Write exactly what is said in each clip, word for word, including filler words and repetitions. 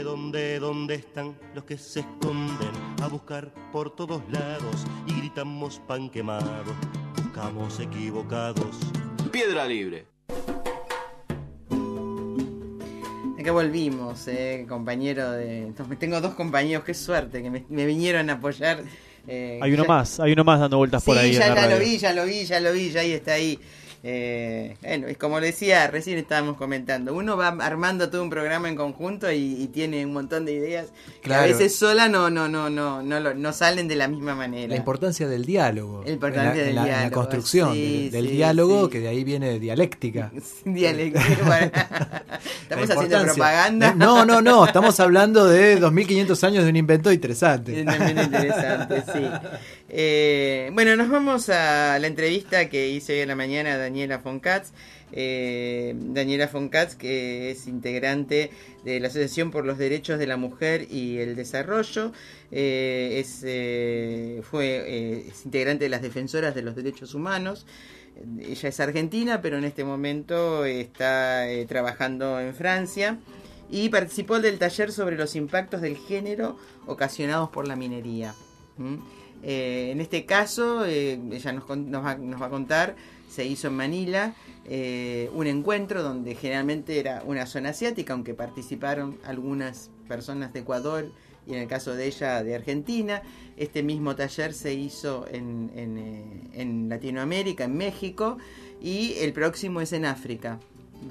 dónde, dónde están los que se esconden a buscar por todos lados y gritamos pan quemado, buscamos equivocados. Piedra Libre. Acá volvimos, eh, compañero de... Tengo dos compañeros, qué suerte, que me, me vinieron a apoyar. Eh, hay uno ya... más, hay uno más dando vueltas sí, por ahí. Ya, en la ya radio. lo vi, ya lo vi, ya lo vi, ya ahí está ahí. Eh, bueno, es como le decía, recién estábamos comentando, uno va armando todo un programa en conjunto y, y tiene un montón de ideas que claro. a veces sola no no no no no no, no salen de la misma manera. La importancia del diálogo, la importancia en la, del en la, diálogo, en la construcción sí, del, del sí, diálogo, sí. que de ahí viene dialéctica. Dialéctica. Estamos haciendo propaganda. No, no, no, estamos hablando de dos mil quinientos años de un invento interesante. Un invento interesante, sí. Eh, bueno, nos vamos a la entrevista que hice hoy en la mañana a Daniela von Katz. Eh, Daniela von Katz, que es integrante de la Asociación por los Derechos de la Mujer y el Desarrollo, eh, es, eh, fue, eh, es integrante de las Defensoras de los Derechos Humanos. Ella es argentina, pero en este momento está eh, trabajando en Francia y participó del taller sobre los impactos del género ocasionados por la minería. ¿Mm? Eh, en este caso, eh, ella nos, nos, va, nos va a contar, se hizo en Manila eh, un encuentro donde generalmente era una zona asiática, aunque participaron algunas personas de Ecuador y en el caso de ella de Argentina. Este mismo taller se hizo en, en, eh, en Latinoamérica, en México, y el próximo es en África,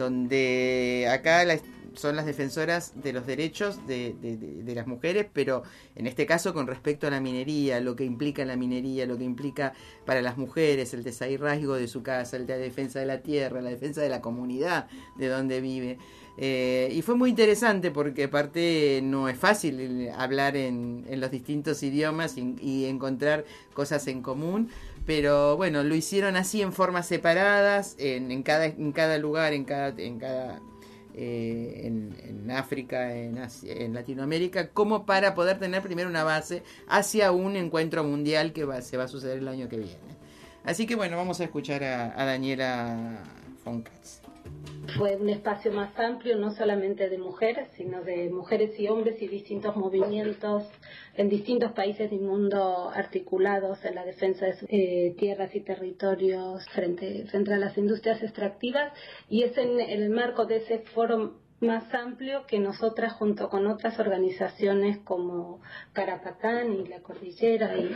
donde acá la son las defensoras de los derechos de, de, de, de las mujeres, pero en este caso con respecto a la minería, lo que implica la minería, lo que implica para las mujeres el desarraigo de su casa, el de la defensa de la tierra, la defensa de la comunidad de donde vive. Eh, y fue muy interesante porque aparte no es fácil hablar en, en los distintos idiomas y, y encontrar cosas en común, pero bueno, lo hicieron así en formas separadas, en, en, cada, en cada lugar, en cada... En cada Eh, en, en África, en, Asia, en Latinoamérica, como para poder tener primero una base hacia un encuentro mundial que va, se va a suceder el año que viene. Así que bueno, vamos a escuchar a, a Daniela von Katz. Fue un espacio más amplio, no solamente de mujeres, sino de mujeres y hombres y distintos movimientos en distintos países del mundo articulados en la defensa de sus eh, tierras y territorios frente, frente a las industrias extractivas, y es en, en el marco de ese foro más amplio que nosotras, junto con otras organizaciones como Carapacán y La Cordillera y,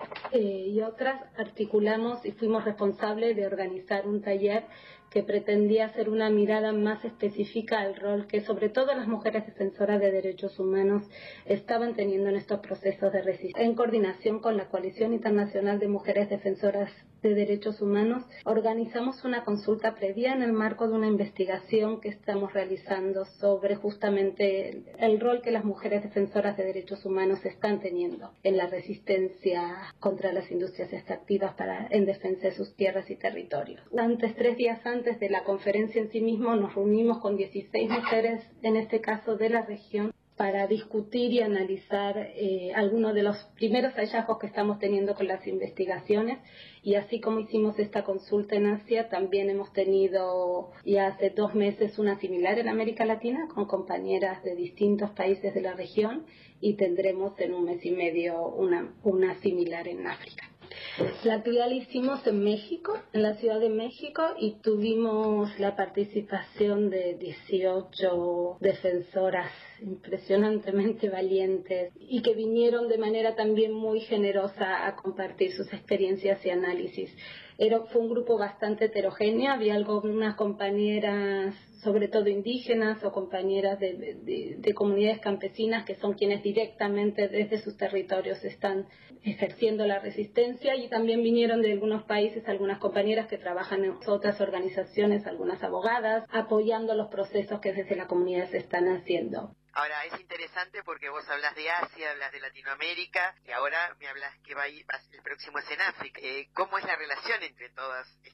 eh, y otras, articulamos y fuimos responsables de organizar un taller que pretendía hacer una mirada más específica al rol que sobre todo las mujeres defensoras de derechos humanos estaban teniendo en estos procesos de resistencia. En coordinación con la Coalición Internacional de Mujeres Defensoras de Derechos Humanos, organizamos una consulta previa en el marco de una investigación que estamos realizando sobre justamente el, el rol que las mujeres defensoras de derechos humanos están teniendo en la resistencia contra las industrias extractivas para, en defensa de sus tierras y territorios. Antes, tres días antes de la conferencia en sí mismo, nos reunimos con dieciséis mujeres, en este caso de la región, para discutir y analizar eh, algunos de los primeros hallazgos que estamos teniendo con las investigaciones, y así como hicimos esta consulta en Asia, también hemos tenido ya hace dos meses una similar en América Latina con compañeras de distintos países de la región, y tendremos en un mes y medio una, una similar en África. La actividad la hicimos en México, en la Ciudad de México, y tuvimos la participación de dieciocho defensoras impresionantemente valientes y que vinieron de manera también muy generosa a compartir sus experiencias y análisis. Era, fue un grupo bastante heterogéneo, había algunas compañeras, sobre todo indígenas o compañeras de, de, de comunidades campesinas, que son quienes directamente desde sus territorios están ejerciendo la resistencia, y también vinieron de algunos países algunas compañeras que trabajan en otras organizaciones, algunas abogadas, apoyando los procesos que desde la comunidad se están haciendo. Ahora, es interesante porque vos hablas de Asia, hablas de Latinoamérica, y ahora me hablas que va a ir, el próximo es en África. Eh, ¿Cómo es la relación entre todas estas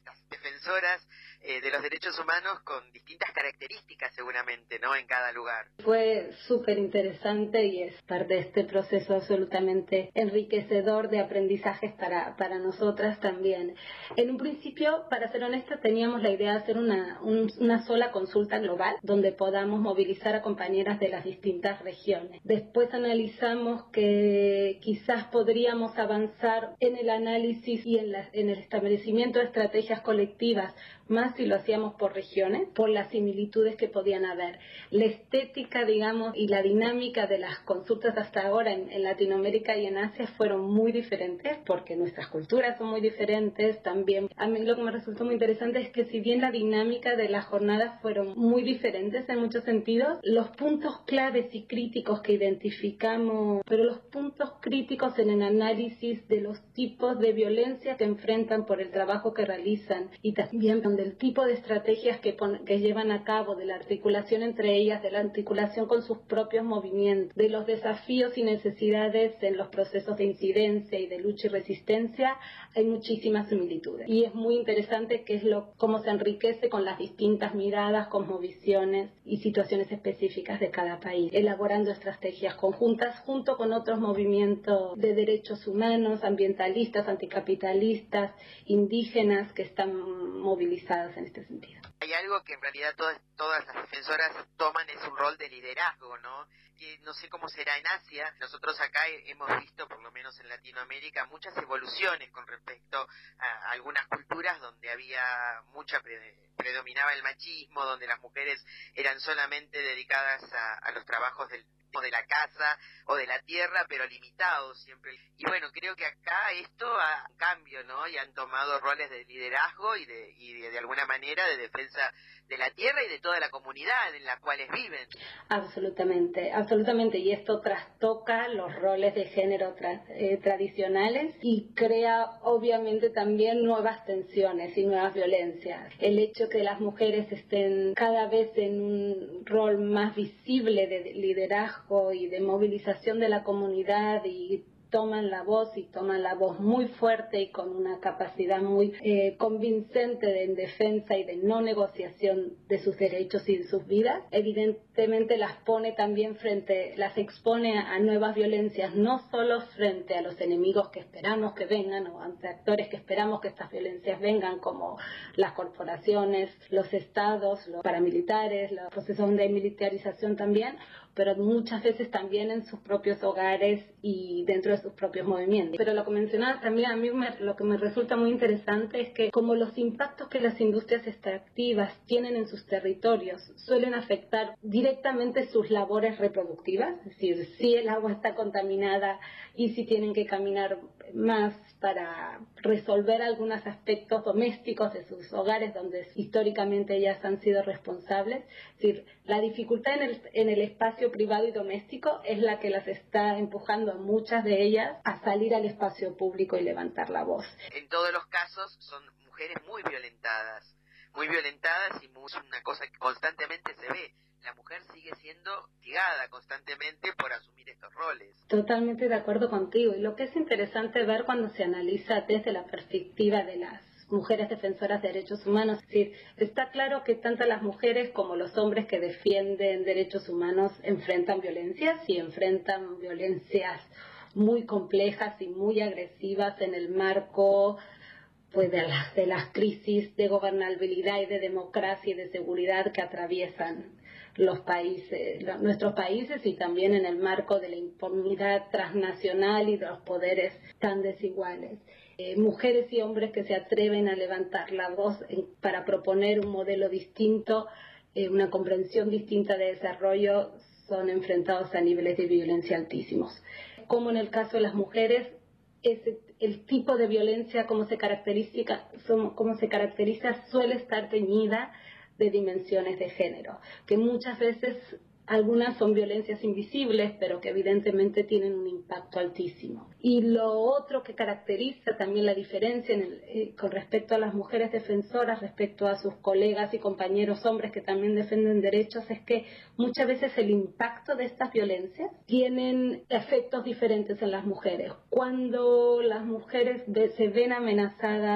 defensoras eh, de los derechos humanos con distintas características seguramente, ¿no? En cada lugar. Fue súper interesante y es parte de este proceso absolutamente enriquecedor de aprendizajes para, para nosotras también. En un principio, para ser honesta, teníamos la idea de hacer una, un, una sola consulta global donde podamos movilizar a compañeras de las distintas regiones. Después analizamos que quizás podríamos avanzar en el análisis y en, la, en el establecimiento de estrategias colectivas, más si lo hacíamos por regiones, por las similitudes que podían haber. La estética, digamos, y la dinámica de las consultas hasta ahora en, en Latinoamérica y en Asia fueron muy diferentes, porque nuestras culturas son muy diferentes también. A mí lo que me resultó muy interesante es que si bien la dinámica de las jornadas fueron muy diferentes en muchos sentidos, los puntos claves y críticos que identificamos, pero los puntos críticos en el análisis de los tipos de violencia que enfrentan por el trabajo que realizan y también del tipo de estrategias que, pon, que llevan a cabo, de la articulación entre ellas, de la articulación con sus propios movimientos, de los desafíos y necesidades en los procesos de incidencia y de lucha y resistencia, hay muchísimas similitudes. Y es muy interesante que es lo, cómo se enriquece con las distintas miradas, cosmovisiones y situaciones específicas de cada país, elaborando estrategias conjuntas junto con otros movimientos de derechos humanos, ambientalistas, anticapitalistas, indígenas que están movilizadas en este sentido. Hay algo que en realidad todas, todas las defensoras toman, es un rol de liderazgo, ¿no? Que no sé cómo será en Asia. Nosotros acá hemos visto, por lo menos en Latinoamérica, muchas evoluciones con respecto a algunas culturas donde había mucha predominaba el machismo, donde las mujeres eran solamente dedicadas a, a los trabajos del de la casa o de la tierra, pero limitados siempre. Y bueno, creo que acá esto ha un cambio, ¿no? Y han tomado roles de liderazgo y de, y de, de alguna manera de defensa de la tierra y de toda la comunidad en la cual viven. Absolutamente, absolutamente. Y esto trastoca los roles de género tra eh, tradicionales y crea obviamente también nuevas tensiones y nuevas violencias. El hecho que las mujeres estén cada vez en un rol más visible de liderazgo y de movilización de la comunidad y toman la voz y toman la voz muy fuerte y con una capacidad muy eh, convincente de en defensa y de no negociación de sus derechos y de sus vidas, evidentemente las pone también frente, las expone a, a nuevas violencias, no solo frente a los enemigos que esperamos que vengan o ante actores que esperamos que estas violencias vengan, como las corporaciones, los estados, los paramilitares, los procesos de militarización también, pero muchas veces también en sus propios hogares y dentro de sus propios movimientos. Pero lo que mencionaba también, a mí me, lo que me resulta muy interesante es que como los impactos que las industrias extractivas tienen en sus territorios suelen afectar directamente sus labores reproductivas, es decir, si el agua está contaminada y si tienen que caminar más para resolver algunos aspectos domésticos de sus hogares donde históricamente ellas han sido responsables, es decir, la dificultad en el, en el espacio privado y doméstico es la que las está empujando a muchas de ellas a salir al espacio público y levantar la voz. En todos los casos son mujeres muy violentadas, muy violentadas y muy, una cosa que constantemente se ve. La mujer sigue siendo hostigada constantemente por asumir estos roles. Totalmente de acuerdo contigo. Y lo que es interesante ver cuando se analiza desde la perspectiva de las mujeres defensoras de derechos humanos, es decir, está claro que tanto las mujeres como los hombres que defienden derechos humanos enfrentan violencias y enfrentan violencias muy complejas y muy agresivas en el marco pues de las, de las crisis de gobernabilidad y de democracia y de seguridad que atraviesan los países, los, nuestros países y también en el marco de la impunidad transnacional y de los poderes tan desiguales. Eh, mujeres y hombres que se atreven a levantar la voz en, para proponer un modelo distinto, eh, una comprensión distinta de desarrollo, son enfrentados a niveles de violencia altísimos. Como en el caso de las mujeres, ese, el tipo de violencia como se caracteriza, como se caracteriza suele estar teñida de dimensiones de género, que muchas veces algunas son violencias invisibles, pero que evidentemente tienen un impacto altísimo. Y lo otro que caracteriza también la diferencia en el, eh, con respecto a las mujeres defensoras, respecto a sus colegas y compañeros hombres que también defienden derechos, es que muchas veces el impacto de estas violencias tienen efectos diferentes en las mujeres. Cuando las mujeres de, se ven amenazadas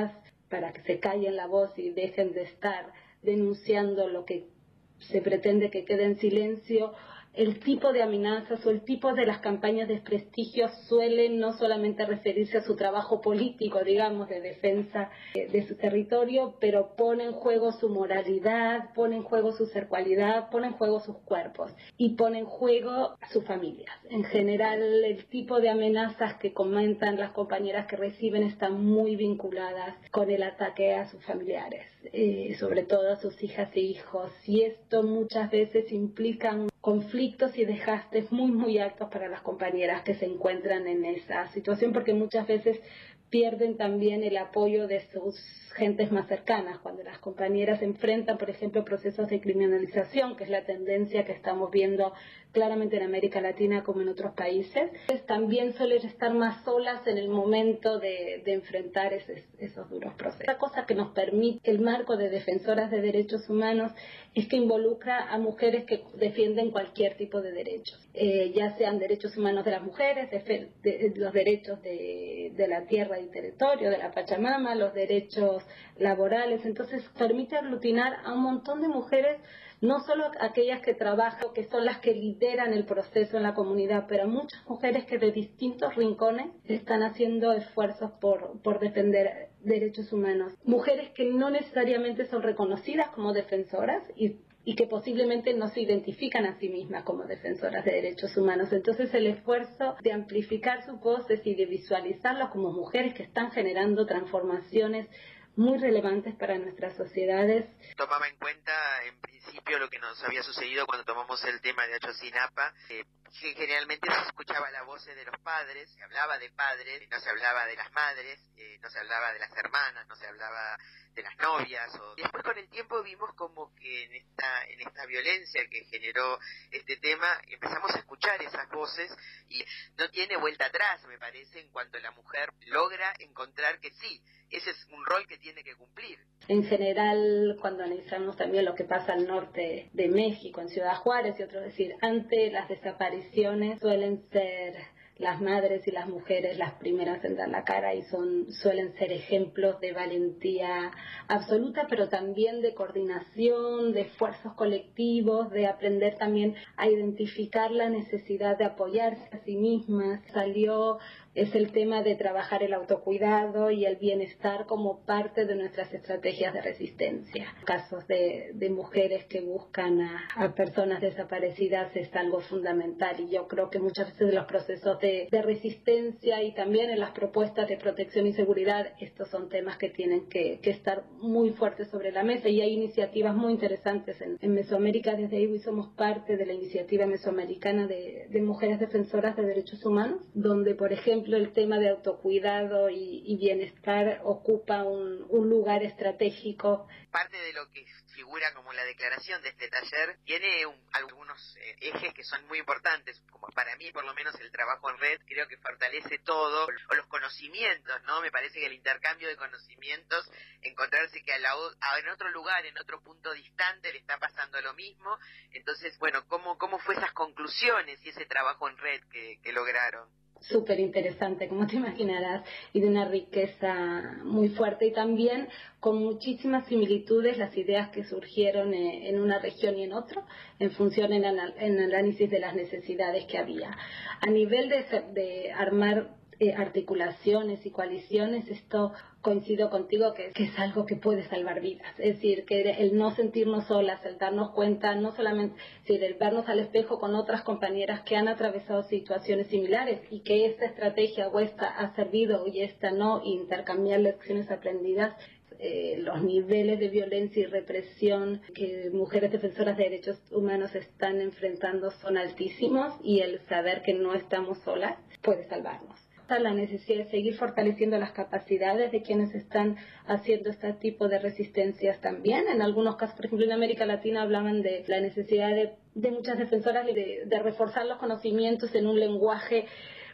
para que se callen la voz y dejen de estar denunciando lo que se pretende que quede en silencio, el tipo de amenazas o el tipo de las campañas de desprestigio suelen no solamente referirse a su trabajo político, digamos, de defensa de su territorio, pero pone en juego su moralidad, pone en juego su sexualidad, pone en juego sus cuerpos y pone en juego a sus familias. En general, el tipo de amenazas que comentan las compañeras que reciben están muy vinculadas con el ataque a sus familiares, eh, sobre todo a sus hijas e hijos, y esto muchas veces implica conflictos y desgastes muy muy altos para las compañeras que se encuentran en esa situación, porque muchas veces pierden también el apoyo de sus gentes más cercanas. Cuando las compañeras enfrentan, por ejemplo, procesos de criminalización, que es la tendencia que estamos viendo claramente en América Latina como en otros países, pues también suelen estar más solas en el momento de, de enfrentar esos, esos duros procesos. Otra cosa que nos permite el marco de defensoras de derechos humanos es que involucra a mujeres que defienden cualquier tipo de derechos, eh, ya sean derechos humanos de las mujeres, de, de, de los derechos de, de la tierra y territorio, de la Pachamama, los derechos laborales. Entonces permite aglutinar a un montón de mujeres, no solo aquellas que trabajan, que son las que lideran el proceso en la comunidad, pero muchas mujeres que de distintos rincones están haciendo esfuerzos por, por defender derechos humanos. Mujeres que no necesariamente son reconocidas como defensoras y y que posiblemente no se identifican a sí mismas como defensoras de derechos humanos. Entonces el esfuerzo de amplificar sus voces y de visualizarlas como mujeres que están generando transformaciones muy relevantes para nuestras sociedades. Tomaba en cuenta en principio lo que nos había sucedido cuando tomamos el tema de Ayotzinapa, eh, que generalmente se escuchaba la voz de los padres, se hablaba de padres, no se hablaba de las madres, eh, no se hablaba de las hermanas, no se hablaba de las novias. O... Después con el tiempo vimos como que en esta, en esta violencia que generó este tema empezamos a escuchar esas voces y no tiene vuelta atrás, me parece, en cuanto la mujer logra encontrar que sí, ese es un rol que tiene que cumplir. En general, cuando analizamos también lo que pasa al norte de México, en Ciudad Juárez y otros, es decir, ante las desapariciones suelen ser las madres y las mujeres las primeras en dar la cara y son suelen ser ejemplos de valentía absoluta, pero también de coordinación, de esfuerzos colectivos, de aprender también a identificar la necesidad de apoyarse a sí mismas. Salió es el tema de trabajar el autocuidado y el bienestar como parte de nuestras estrategias de resistencia. Casos de, de mujeres que buscan a, a personas desaparecidas es algo fundamental y yo creo que muchas veces en los procesos de, de resistencia y también en las propuestas de protección y seguridad estos son temas que tienen que, que estar muy fuertes sobre la mesa y hay iniciativas muy interesantes en, en Mesoamérica. Desde ahí somos parte de la iniciativa mesoamericana de, de mujeres defensoras de derechos humanos, donde por ejemplo el tema de autocuidado y, y bienestar ocupa un, un lugar estratégico. Parte de lo que figura como la declaración de este taller tiene un, algunos eh, ejes que son muy importantes, como para mí por lo menos el trabajo en red creo que fortalece todo, o los conocimientos, ¿no? Me parece que el intercambio de conocimientos, encontrarse que a la, a, en otro lugar, en otro punto distante le está pasando lo mismo, entonces bueno, ¿cómo, cómo fue esas conclusiones y ese trabajo en red que, que lograron? Súper interesante, como te imaginarás, y de una riqueza muy fuerte y también con muchísimas similitudes las ideas que surgieron en una región y en otra en función en, anal- en análisis de las necesidades que había. A nivel de, de armar eh, articulaciones y coaliciones, esto coincido contigo que, que es algo que puede salvar vidas, es decir, que el no sentirnos solas, el darnos cuenta, no solamente, es decir, el vernos al espejo con otras compañeras que han atravesado situaciones similares y que esta estrategia o esta ha servido y esta no, intercambiar lecciones aprendidas. Eh, los niveles de violencia y represión que mujeres defensoras de derechos humanos están enfrentando son altísimos y el saber que no estamos solas puede salvarnos. La necesidad de seguir fortaleciendo las capacidades de quienes están haciendo este tipo de resistencias también. En algunos casos, por ejemplo, en América Latina hablaban de la necesidad de, de muchas defensoras de, de reforzar los conocimientos en un lenguaje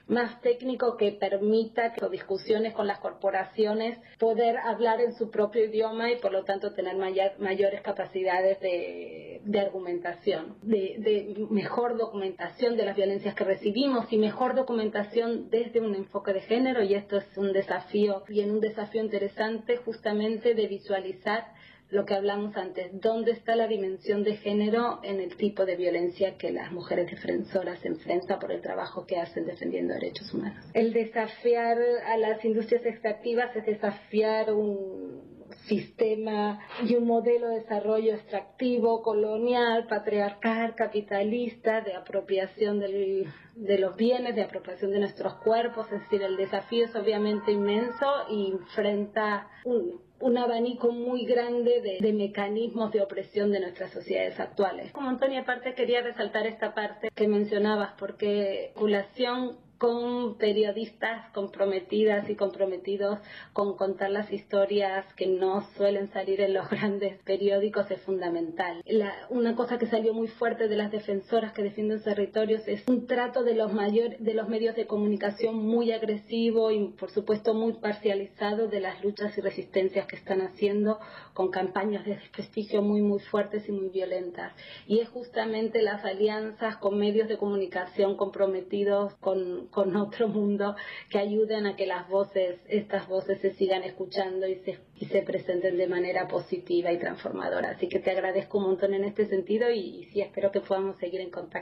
más técnico que permita que discusiones con las corporaciones poder hablar en su propio idioma y por lo tanto tener mayor, mayores capacidades de, de argumentación, de, de mejor documentación de las violencias que recibimos y mejor documentación desde un enfoque de género, y esto es un desafío y en un desafío interesante justamente de visualizar lo que hablamos antes, dónde está la dimensión de género en el tipo de violencia que las mujeres defensoras se enfrentan por el trabajo que hacen defendiendo derechos humanos. El desafiar a las industrias extractivas es desafiar un sistema y un modelo de desarrollo extractivo, colonial, patriarcal, capitalista, de apropiación del, de los bienes, de apropiación de nuestros cuerpos. Es decir, el desafío es obviamente inmenso y enfrenta un un abanico muy grande de, de mecanismos de opresión de nuestras sociedades actuales. Como Antonia, aparte quería resaltar esta parte que mencionabas, porque vinculación con periodistas comprometidas y comprometidos con contar las historias que no suelen salir en los grandes periódicos es fundamental. La, una cosa que salió muy fuerte de las defensoras que defienden territorios es un trato de los mayor, de los medios de comunicación muy agresivo y por supuesto muy parcializado de las luchas y resistencias que están haciendo, con campañas de desprestigio muy muy fuertes y muy violentas. Y es justamente las alianzas con medios de comunicación comprometidos con con otro mundo que ayuden a que las voces, estas voces se sigan escuchando y se, y se presenten de manera positiva y transformadora. Así que te agradezco un montón en este sentido y, y sí espero que podamos seguir en contacto.